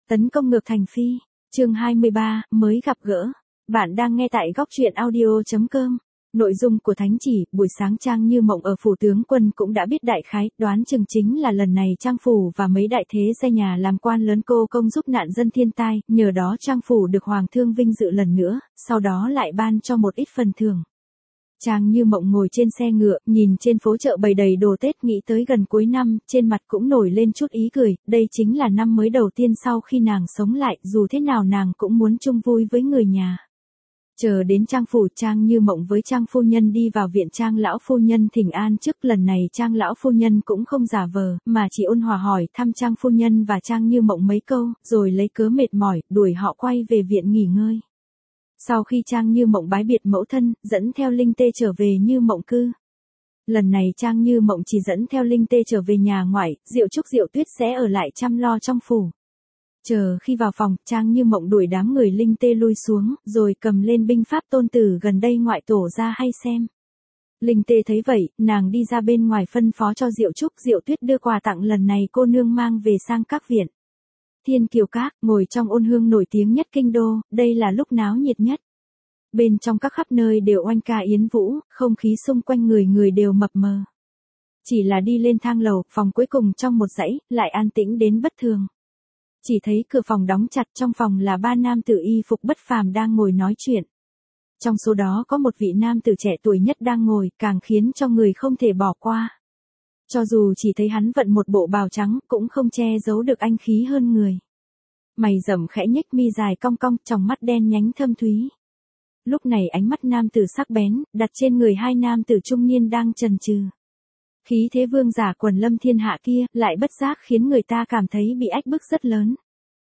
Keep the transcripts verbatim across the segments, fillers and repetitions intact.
Tấn công ngược thành phi. Chương hai mươi ba, mới gặp gỡ. Bạn đang nghe tại góc truyện audio chấm com. Nội dung của thánh chỉ, buổi sáng Trang Như Mộng ở phủ tướng quân cũng đã biết đại khái, đoán chừng chính là lần này Trang phủ và mấy đại thế gia nhà làm quan lớn cô công giúp nạn dân thiên tai, nhờ đó Trang phủ được hoàng thương vinh dự lần nữa, sau đó lại ban cho một ít phần thưởng. Trang Như Mộng ngồi trên xe ngựa, nhìn trên phố chợ bày đầy đồ Tết, nghĩ tới gần cuối năm, trên mặt cũng nổi lên chút ý cười, đây chính là năm mới đầu tiên sau khi nàng sống lại, dù thế nào nàng cũng muốn chung vui với người nhà. Chờ đến Trang phủ, Trang Như Mộng với Trang phu nhân đi vào viện Trang lão phu nhân thỉnh an trước, lần này Trang lão phu nhân cũng không giả vờ, mà chỉ ôn hòa hỏi thăm Trang phu nhân và Trang Như Mộng mấy câu, rồi lấy cớ mệt mỏi, đuổi họ quay về viện nghỉ ngơi. Sau khi Trang Như Mộng bái biệt mẫu thân, dẫn theo Linh Tê trở về Như Mộng cư. Lần này Trang Như Mộng chỉ dẫn theo Linh Tê trở về nhà ngoại, Diệu Trúc Diệu Tuyết sẽ ở lại chăm lo trong phủ. Chờ khi vào phòng, Trang Như Mộng đuổi đám người Linh Tê lui xuống, rồi cầm lên binh pháp tôn tử gần đây ngoại tổ ra hay xem. Linh Tê thấy vậy, nàng đi ra bên ngoài phân phó cho Diệu Trúc Diệu Tuyết đưa quà tặng lần này cô nương mang về sang các viện. Thiên Kiều Các, ngồi trong ôn hương nổi tiếng nhất kinh đô, đây là lúc náo nhiệt nhất. Bên trong các khắp nơi đều oanh ca yến vũ, không khí xung quanh người người đều mập mờ. Chỉ là đi lên thang lầu, phòng cuối cùng trong một dãy, lại an tĩnh đến bất thường. Chỉ thấy cửa phòng đóng chặt, trong phòng là ba nam tử y phục bất phàm đang ngồi nói chuyện. Trong số đó có một vị nam tử trẻ tuổi nhất đang ngồi, càng khiến cho người không thể bỏ qua. Cho dù chỉ thấy hắn vận một bộ bào trắng, cũng không che giấu được anh khí hơn người. Mày rậm khẽ nhếch mi dài cong cong, tròng mắt đen nhánh thâm thúy. Lúc này ánh mắt nam tử sắc bén, đặt trên người hai nam tử trung niên đang chần chừ. Khí thế vương giả quần lâm thiên hạ kia, lại bất giác khiến người ta cảm thấy bị ách bức rất lớn.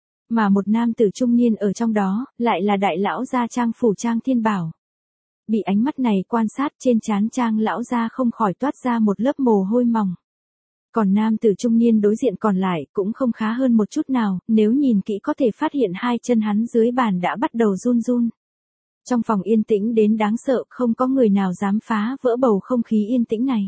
Mà một nam tử trung niên ở trong đó, lại là đại lão gia Trang phủ Trang Thiên Bảo. Bị ánh mắt này quan sát, trên trán Trang lão gia không khỏi toát ra một lớp mồ hôi mỏng. Còn nam tử trung niên đối diện còn lại cũng không khá hơn một chút nào, nếu nhìn kỹ có thể phát hiện hai chân hắn dưới bàn đã bắt đầu run run. Trong phòng yên tĩnh đến đáng sợ, không có người nào dám phá vỡ bầu không khí yên tĩnh này.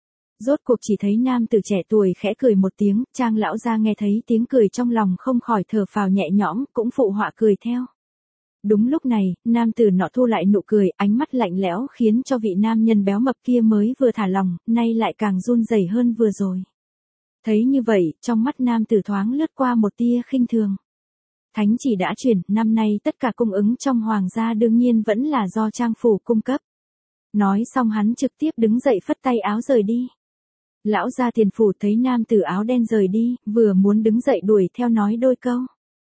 Rốt cuộc chỉ thấy nam tử trẻ tuổi khẽ cười một tiếng, Trang lão gia nghe thấy tiếng cười trong lòng không khỏi thở phào nhẹ nhõm, cũng phụ họa cười theo. Đúng lúc này, nam tử nọ thu lại nụ cười, ánh mắt lạnh lẽo khiến cho vị nam nhân béo mập kia mới vừa thả lòng, nay lại càng run rẩy hơn vừa rồi. Thấy như vậy, trong mắt nam tử thoáng lướt qua một tia khinh thường. Thánh chỉ đã truyền, năm nay tất cả cung ứng trong hoàng gia đương nhiên vẫn là do Trang phủ cung cấp. Nói xong hắn trực tiếp đứng dậy phất tay áo rời đi. Lão gia Tiền phủ thấy nam tử áo đen rời đi, vừa muốn đứng dậy đuổi theo nói đôi câu.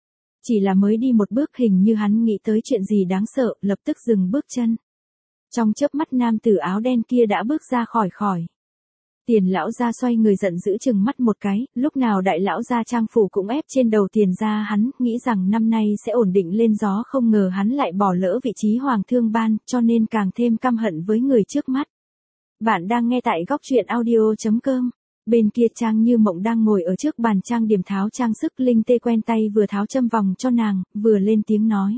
Chỉ là mới đi một bước, hình như hắn nghĩ tới chuyện gì đáng sợ, lập tức dừng bước chân. Trong chớp mắt nam tử áo đen kia đã bước ra khỏi khỏi. Tiền lão gia xoay người giận dữ chừng mắt một cái, lúc nào đại lão gia Trang phủ cũng ép trên đầu tiền gia hắn, nghĩ rằng năm nay sẽ ổn định lên gió, không ngờ hắn lại bỏ lỡ vị trí hoàng thương ban, cho nên càng thêm căm hận với người trước mắt. Bạn đang nghe tại góc truyện audio chấm com. Bên kia Trang Như Mộng đang ngồi ở trước bàn trang điểm tháo trang sức, Linh Tê quen tay vừa tháo châm vòng cho nàng, vừa lên tiếng nói.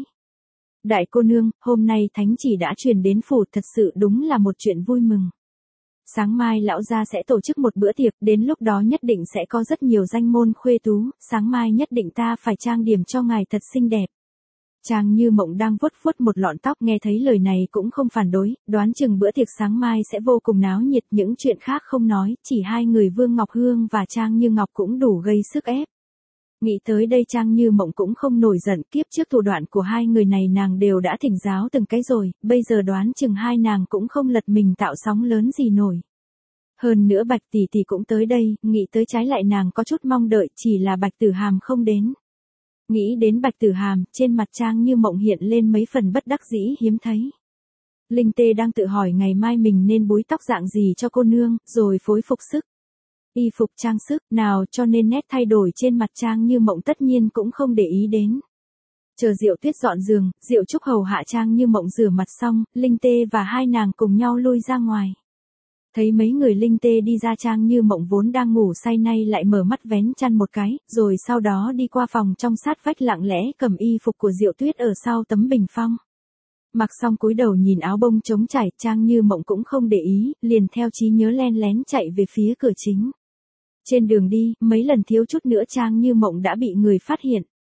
Đại cô nương, hôm nay thánh chỉ đã truyền đến phủ, thật sự đúng là một chuyện vui mừng. Sáng mai lão gia sẽ tổ chức một bữa tiệc, đến lúc đó nhất định sẽ có rất nhiều danh môn khuê tú, sáng mai nhất định ta phải trang điểm cho ngài thật xinh đẹp. Trang Như Mộng đang vuốt vuốt một lọn tóc, nghe thấy lời này cũng không phản đối, đoán chừng bữa tiệc sáng mai sẽ vô cùng náo nhiệt, những chuyện khác không nói, chỉ hai người Vương Ngọc Hương và Trang Như Ngọc cũng đủ gây sức ép. Nghĩ tới đây Trang Như Mộng cũng không nổi giận, kiếp trước thủ đoạn của hai người này nàng đều đã thỉnh giáo từng cái rồi, bây giờ đoán chừng hai nàng cũng không lật mình tạo sóng lớn gì nổi. Hơn nữa Bạch tỷ tỷ cũng tới đây, nghĩ tới trái lại nàng có chút mong đợi, chỉ là Bạch Tử Hàm không đến. Nghĩ đến Bạch Tử Hàm, trên mặt Trang Như Mộng hiện lên mấy phần bất đắc dĩ hiếm thấy. Linh Tê đang tự hỏi ngày mai mình nên búi tóc dạng gì cho cô nương, rồi phối phục sức. Y phục trang sức, nào cho nên nét thay đổi trên mặt Trang Như Mộng tất nhiên cũng không để ý đến. Chờ Diệu Tuyết dọn giường, Diệu Trúc hầu hạ Trang Như Mộng rửa mặt xong, Linh Tê và hai nàng cùng nhau lui ra ngoài. Thấy mấy người Linh Tê đi ra, Trang Như Mộng vốn đang ngủ say nay lại mở mắt vén chăn một cái, rồi sau đó đi qua phòng trong sát vách lặng lẽ cầm y phục của Diệu Tuyết ở sau tấm bình phong. Mặc xong cúi đầu nhìn áo bông trống trải, Trang Như Mộng cũng không để ý, liền theo trí nhớ len lén chạy về phía cửa chính. Trên đường đi, mấy lần thiếu chút nữa Trang Như Mộng đã bị người phát hiện.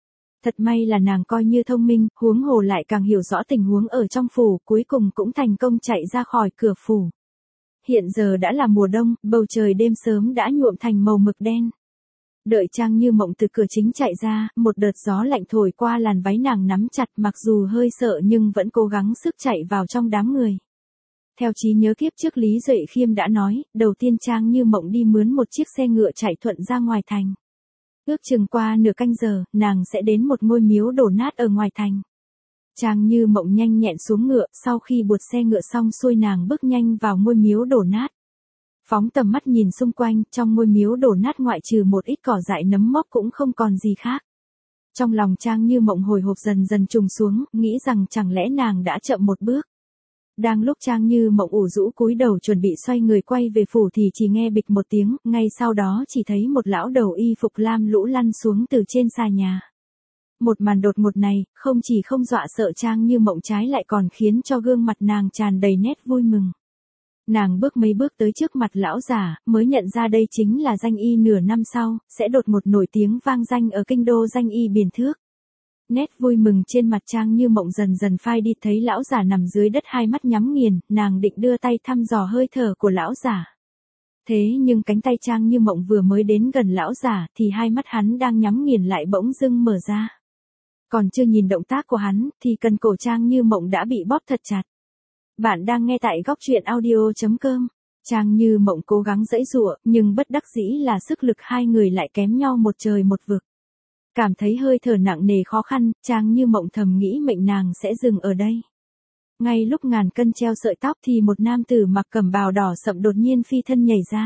Thật may là nàng coi như thông minh, huống hồ lại càng hiểu rõ tình huống ở trong phủ, cuối cùng cũng thành công chạy ra khỏi cửa phủ. Hiện giờ đã là mùa đông, bầu trời đêm sớm đã nhuộm thành màu mực đen. Đợi Trang Như Mộng từ cửa chính chạy ra, một đợt gió lạnh thổi qua làn váy nàng nắm chặt, mặc dù hơi sợ nhưng vẫn cố gắng sức chạy vào trong đám người. Theo trí nhớ kiếp trước Lý Duệ Khiêm đã nói, đầu tiên Trang Như Mộng đi mướn một chiếc xe ngựa chạy thuận ra ngoài thành. Ước chừng qua nửa canh giờ, nàng sẽ đến một ngôi miếu đổ nát ở ngoài thành. Trang Như Mộng nhanh nhẹn xuống ngựa, sau khi buột xe ngựa xong xuôi nàng bước nhanh vào ngôi miếu đổ nát. Phóng tầm mắt nhìn xung quanh, trong ngôi miếu đổ nát ngoại trừ một ít cỏ dại nấm mốc cũng không còn gì khác. Trong lòng Trang Như Mộng hồi hộp dần dần trùng xuống, nghĩ rằng chẳng lẽ nàng đã chậm một bước. Đang lúc Trang Như Mộng ủ rũ cúi đầu chuẩn bị xoay người quay về phủ thì chỉ nghe bịch một tiếng, ngay sau đó chỉ thấy một lão đầu y phục lam lũ lăn xuống từ trên xà nhà. Một màn đột ngột này, không chỉ không dọa sợ Trang Như Mộng trái lại còn khiến cho gương mặt nàng tràn đầy nét vui mừng. Nàng bước mấy bước tới trước mặt lão già, mới nhận ra đây chính là danh y nửa năm sau, sẽ đột ngột nổi tiếng vang danh ở kinh đô danh y Biền Thước. Nét vui mừng trên mặt Trang Như Mộng dần dần phai đi, thấy lão già nằm dưới đất hai mắt nhắm nghiền, nàng định đưa tay thăm dò hơi thở của lão già. Thế nhưng cánh tay Trang Như Mộng vừa mới đến gần lão già thì hai mắt hắn đang nhắm nghiền lại bỗng dưng mở ra. Còn chưa nhìn động tác của hắn thì cần cổ Trang Như Mộng đã bị bóp thật chặt. Bạn đang nghe tại góc truyện audio chấm com. Trang Như Mộng cố gắng giãy giụa, nhưng bất đắc dĩ là sức lực hai người lại kém nhau một trời một vực. Cảm thấy hơi thở nặng nề khó khăn, Trang Như Mộng thầm nghĩ mệnh nàng sẽ dừng ở đây. Ngay lúc ngàn cân treo sợi tóc thì một nam tử mặc cẩm bào đỏ sậm đột nhiên phi thân nhảy ra.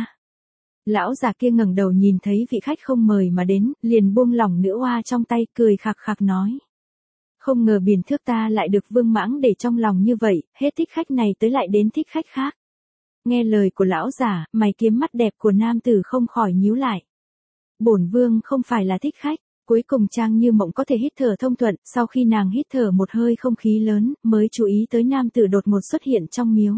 Lão già kia ngẩng đầu nhìn thấy vị khách không mời mà đến, liền buông lỏng nữ oa trong tay, cười khạc khạc nói. Không ngờ Biền Thước ta lại được Vương Mãng để trong lòng như vậy, hết thích khách này tới lại đến thích khách khác. Nghe lời của lão già, mày kiếm mắt đẹp của nam tử không khỏi nhíu lại. Bổn vương không phải là thích khách. Cuối cùng Trang Như Mộng có thể hít thở thông thuận, sau khi nàng hít thở một hơi không khí lớn, mới chú ý tới nam tử đột ngột xuất hiện trong miếu.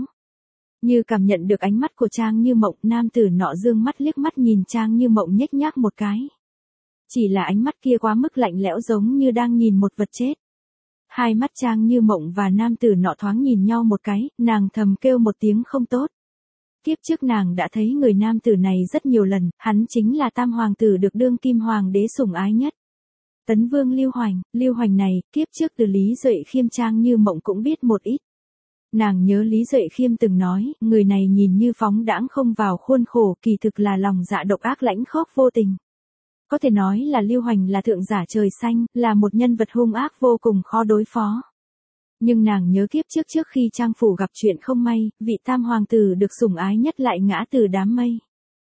Như cảm nhận được ánh mắt của Trang Như Mộng, nam tử nọ dương mắt liếc mắt nhìn Trang Như Mộng nhếch nhác một cái. Chỉ là ánh mắt kia quá mức lạnh lẽo giống như đang nhìn một vật chết. Hai mắt Trang Như Mộng và nam tử nọ thoáng nhìn nhau một cái, nàng thầm kêu một tiếng không tốt. Kiếp trước nàng đã thấy người nam tử này rất nhiều lần, hắn chính là tam hoàng tử được đương kim hoàng đế sủng ái nhất. Tấn Vương Lưu Hoành, Lưu Hoành này, kiếp trước từ Lý Duệ Khiêm Trang Như Mộng cũng biết một ít. Nàng nhớ Lý Duệ Khiêm từng nói, người này nhìn như phóng đãng không vào khuôn khổ, kỳ thực là lòng dạ độc ác lãnh khốc vô tình. Có thể nói là Lưu Hoành là thượng giả trời xanh, là một nhân vật hung ác vô cùng khó đối phó. Nhưng nàng nhớ kiếp trước trước khi Trang phủ gặp chuyện không may, vị tam hoàng tử được sủng ái nhất lại ngã từ đám mây.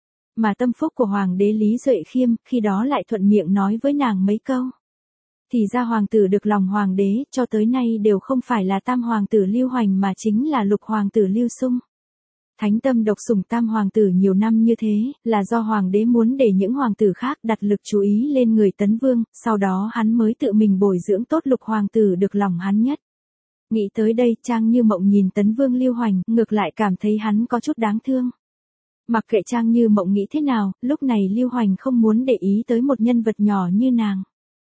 Mà tâm phúc của hoàng đế Lý Duệ Khiêm, khi đó lại thuận miệng nói với nàng mấy câu. Thì ra hoàng tử được lòng hoàng đế, cho tới nay đều không phải là tam hoàng tử Lưu Hoành mà chính là lục hoàng tử Lưu Xung. Thánh tâm độc sủng tam hoàng tử nhiều năm như thế, là do hoàng đế muốn để những hoàng tử khác đặt lực chú ý lên người Tấn Vương, sau đó hắn mới tự mình bồi dưỡng tốt lục hoàng tử được lòng hắn nhất. Nghĩ tới đây Trang Như Mộng nhìn Tấn Vương Lưu Hoành, ngược lại cảm thấy hắn có chút đáng thương. Mặc kệ Trang Như Mộng nghĩ thế nào, lúc này Lưu Hoành không muốn để ý tới một nhân vật nhỏ như nàng.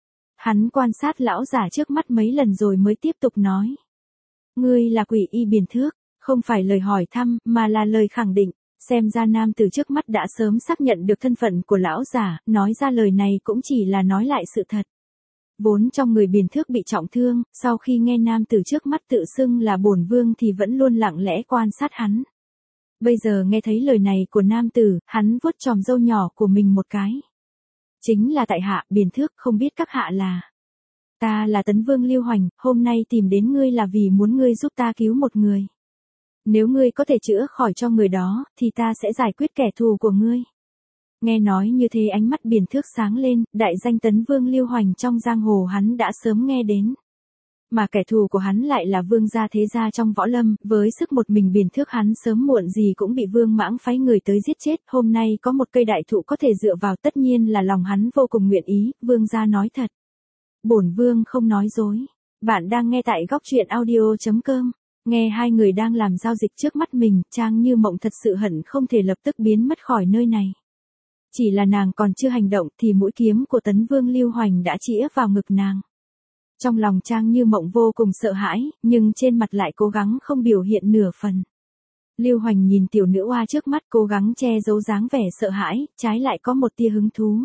Hắn quan sát lão giả trước mắt mấy lần rồi mới tiếp tục nói. Ngươi là Quỷ Y Biền Thước, không phải lời hỏi thăm, mà là lời khẳng định. Xem ra nam từ trước mắt đã sớm xác nhận được thân phận của lão giả, nói ra lời này cũng chỉ là nói lại sự thật. Vốn trong người Biền Thước bị trọng thương, sau khi nghe nam từ trước mắt tự xưng là bổn vương thì vẫn luôn lặng lẽ quan sát hắn. Bây giờ nghe thấy lời này của nam tử, hắn vuốt chòm râu nhỏ của mình một cái. Chính là tại hạ, Biền Thước, không biết các hạ là. Ta là Tấn Vương Lưu Hoành, hôm nay tìm đến ngươi là vì muốn ngươi giúp ta cứu một người. Nếu ngươi có thể chữa khỏi cho người đó, thì ta sẽ giải quyết kẻ thù của ngươi. Nghe nói như thế ánh mắt Biền Thước sáng lên, đại danh Tấn Vương Lưu Hoành trong giang hồ hắn đã sớm nghe đến. Mà kẻ thù của hắn lại là vương gia thế gia trong võ lâm, với sức một mình Biền Thước hắn sớm muộn gì cũng bị Vương Mãng phái người tới giết chết, hôm nay có một cây đại thụ có thể dựa vào tất nhiên là lòng hắn vô cùng nguyện ý, vương gia nói thật. Bổn vương không nói dối. Bạn đang nghe tại góc truyện audio chấm com. Nghe hai người đang làm giao dịch trước mắt mình, Trang Như Mộng thật sự hận không thể lập tức biến mất khỏi nơi này. Chỉ là nàng còn chưa hành động thì mũi kiếm của Tấn Vương Lưu Hoành đã chĩa vào ngực nàng. Trong lòng Trang Như Mộng vô cùng sợ hãi, nhưng trên mặt lại cố gắng không biểu hiện nửa phần. Lưu Hoành nhìn tiểu nữ oa trước mắt cố gắng che giấu dáng vẻ sợ hãi, trái lại có một tia hứng thú.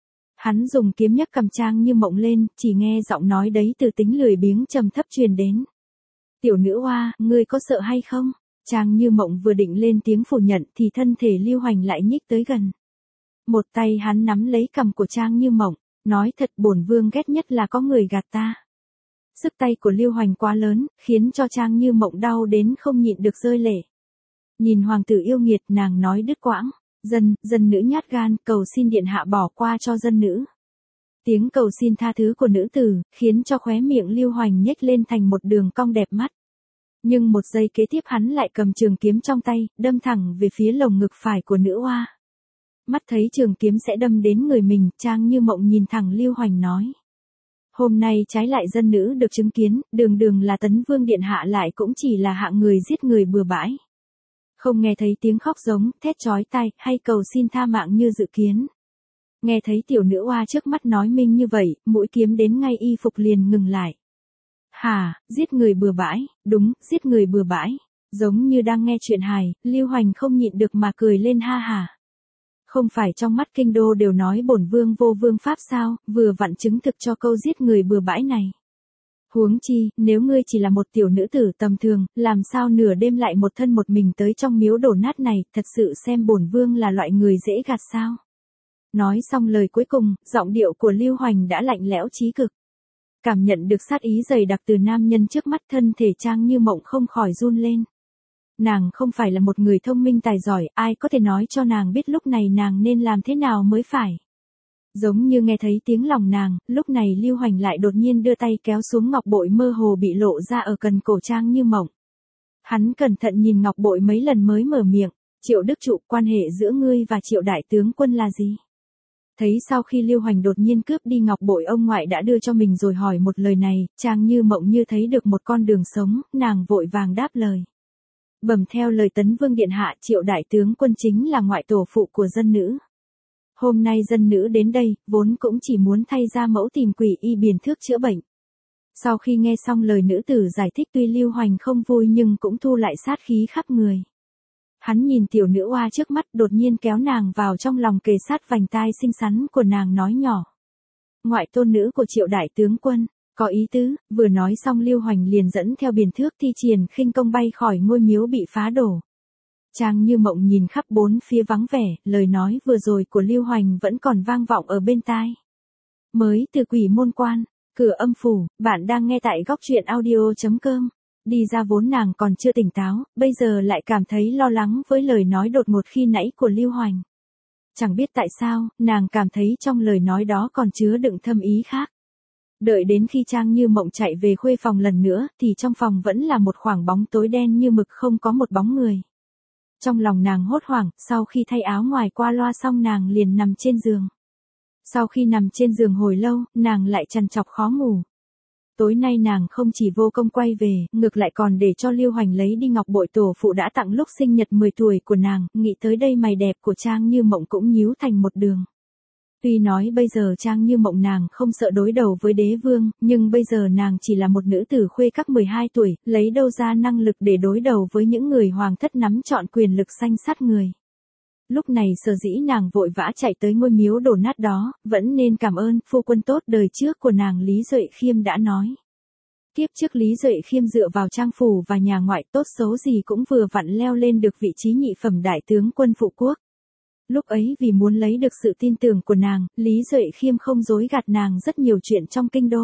Hắn dùng kiếm nhấc cầm Trang Như Mộng lên, chỉ nghe giọng nói đấy từ tính lười biếng trầm thấp truyền đến. Tiểu nữ oa, ngươi có sợ hay không? Trang Như Mộng vừa định lên tiếng phủ nhận thì thân thể Lưu Hoành lại nhích tới gần. Một tay hắn nắm lấy cằm của Trang Như Mộng, nói thật bổn vương ghét nhất là có người gạt ta. Sức tay của Lưu Hoành quá lớn, khiến cho Trang Như Mộng đau đến không nhịn được rơi lệ. Nhìn hoàng tử yêu nghiệt, nàng nói đứt quãng, dân, dân nữ nhát gan, cầu xin điện hạ bỏ qua cho dân nữ. Tiếng cầu xin tha thứ của nữ tử, khiến cho khóe miệng Lưu Hoành nhếch lên thành một đường cong đẹp mắt. Nhưng một giây kế tiếp hắn lại cầm trường kiếm trong tay, đâm thẳng về phía lồng ngực phải của nữ oa. Mắt thấy trường kiếm sẽ đâm đến người mình, Trang Như Mộng nhìn thẳng Lưu Hoành nói. Hôm nay trái lại dân nữ được chứng kiến, đường đường là Tấn Vương Điện Hạ lại cũng chỉ là hạng người giết người bừa bãi. Không nghe thấy tiếng khóc giống, thét chói tai, hay cầu xin tha mạng như dự kiến. Nghe thấy tiểu nữ oa trước mắt nói minh như vậy, mũi kiếm đến ngay y phục liền ngừng lại. Hà, giết người bừa bãi, đúng, giết người bừa bãi. Giống như đang nghe chuyện hài, Lưu Hoành không nhịn được mà cười lên ha hà. Không phải trong mắt kinh đô đều nói bổn vương vô vương pháp sao, vừa vặn chứng thực cho câu giết người bừa bãi này. Huống chi, nếu ngươi chỉ là một tiểu nữ tử tầm thường, làm sao nửa đêm lại một thân một mình tới trong miếu đổ nát này, thật sự xem bổn vương là loại người dễ gạt sao. Nói xong lời cuối cùng, giọng điệu của Lưu Hoành đã lạnh lẽo chí cực. Cảm nhận được sát ý dày đặc từ nam nhân trước mắt, thân thể Trang Như Mộng không khỏi run lên. Nàng không phải là một người thông minh tài giỏi, ai có thể nói cho nàng biết lúc này nàng nên làm thế nào mới phải. Giống như nghe thấy tiếng lòng nàng, lúc này Lưu Hoành lại đột nhiên đưa tay kéo xuống ngọc bội mơ hồ bị lộ ra ở cần cổ Trang Như Mộng. Hắn cẩn thận nhìn ngọc bội mấy lần mới mở miệng, Triệu Đức Trụ, quan hệ giữa ngươi và Triệu đại tướng quân là gì? Thấy sau khi Lưu Hoành đột nhiên cướp đi ngọc bội ông ngoại đã đưa cho mình rồi hỏi một lời này, Trang Như Mộng như thấy được một con đường sống, nàng vội vàng đáp lời. Bẩm theo lời Tấn Vương Điện Hạ, Triệu đại tướng quân chính là ngoại tổ phụ của dân nữ. Hôm nay dân nữ đến đây, vốn cũng chỉ muốn thay ra mẫu tìm quỷ y biển thước chữa bệnh. Sau khi nghe xong lời nữ tử giải thích tuy Lưu Hoành không vui nhưng cũng thu lại sát khí khắp người. Hắn nhìn tiểu nữ oa trước mắt đột nhiên kéo nàng vào trong lòng kề sát vành tai xinh xắn của nàng nói nhỏ. Ngoại tôn nữ của Triệu đại tướng quân, có ý tứ, vừa nói xong Lưu Hoành liền dẫn theo biển thước thi triển khinh công bay khỏi ngôi miếu bị phá đổ. Trang Như Mộng nhìn khắp bốn phía vắng vẻ, lời nói vừa rồi của Lưu Hoành vẫn còn vang vọng ở bên tai. Mới từ Quỷ Môn Quan, cửa âm phủ, bạn đang nghe tại góc truyện audio chấm com. Đi ra vốn nàng còn chưa tỉnh táo, bây giờ lại cảm thấy lo lắng với lời nói đột ngột khi nãy của Lưu Hoành. Chẳng biết tại sao, nàng cảm thấy trong lời nói đó còn chứa đựng thâm ý khác. Đợi đến khi Trang Như Mộng chạy về khuê phòng lần nữa, thì trong phòng vẫn là một khoảng bóng tối đen như mực không có một bóng người. Trong lòng nàng hốt hoảng, sau khi thay áo ngoài qua loa xong nàng liền nằm trên giường. Sau khi nằm trên giường hồi lâu, nàng lại trằn trọc khó ngủ. Tối nay nàng không chỉ vô công quay về, ngược lại còn để cho Lưu Hoành lấy đi ngọc bội tổ phụ đã tặng lúc sinh nhật mười tuổi của nàng, nghĩ tới đây mày đẹp của Trang Như Mộng cũng nhíu thành một đường. Tuy nói bây giờ Trang Như Mộng nàng không sợ đối đầu với đế vương, nhưng bây giờ nàng chỉ là một nữ tử khuê các mười hai tuổi, lấy đâu ra năng lực để đối đầu với những người hoàng thất nắm trọn quyền lực sanh sát người. Lúc này sở dĩ nàng vội vã chạy tới ngôi miếu đổ nát đó, vẫn nên cảm ơn phu quân tốt đời trước của nàng Lý Duệ Khiêm đã nói. Tiếp trước Lý Duệ Khiêm dựa vào trang phủ và nhà ngoại tốt xấu gì cũng vừa vặn leo lên được vị trí nhị phẩm đại tướng quân phụ quốc. Lúc ấy vì muốn lấy được sự tin tưởng của nàng, Lý Duệ Khiêm không dối gạt nàng rất nhiều chuyện trong kinh đô.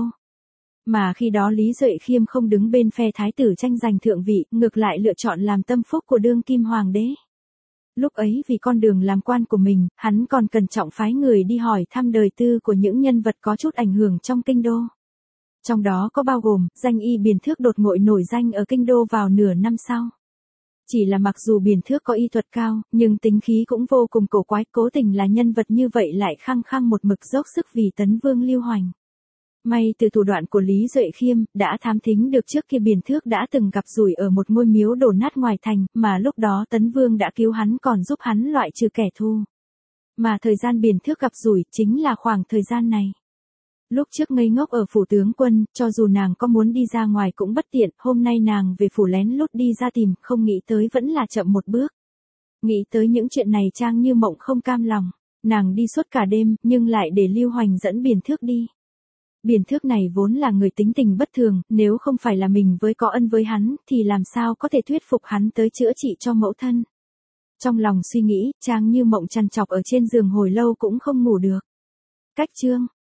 Mà khi đó Lý Duệ Khiêm không đứng bên phe thái tử tranh giành thượng vị, ngược lại lựa chọn làm tâm phúc của đương kim hoàng đế. Lúc ấy vì con đường làm quan của mình, hắn còn cẩn trọng phái người đi hỏi thăm đời tư của những nhân vật có chút ảnh hưởng trong kinh đô. Trong đó có bao gồm, danh y Biền Thước đột ngột nổi danh ở kinh đô vào nửa năm sau. Chỉ là mặc dù Biền Thước có y thuật cao, nhưng tính khí cũng vô cùng cổ quái, cố tình là nhân vật như vậy lại khăng khăng một mực dốc sức vì Tấn Vương Lưu Hoành. May từ thủ đoạn của Lý Duệ Khiêm, đã thám thính được trước kia Biền Thước đã từng gặp rủi ở một ngôi miếu đổ nát ngoài thành, mà lúc đó Tấn Vương đã cứu hắn còn giúp hắn loại trừ kẻ thù. Mà thời gian Biền Thước gặp rủi chính là khoảng thời gian này. Lúc trước ngây ngốc ở phủ tướng quân, cho dù nàng có muốn đi ra ngoài cũng bất tiện, hôm nay nàng về phủ lén lút đi ra tìm, không nghĩ tới vẫn là chậm một bước. Nghĩ tới những chuyện này Trang Như Mộng không cam lòng, nàng đi suốt cả đêm, nhưng lại để Lưu Hoành dẫn Biển Thước đi. Biển Thước này vốn là người tính tình bất thường, nếu không phải là mình với có ân với hắn, thì làm sao có thể thuyết phục hắn tới chữa trị cho mẫu thân. Trong lòng suy nghĩ, Trang Như Mộng trằn trọc ở trên giường hồi lâu cũng không ngủ được. Cách chương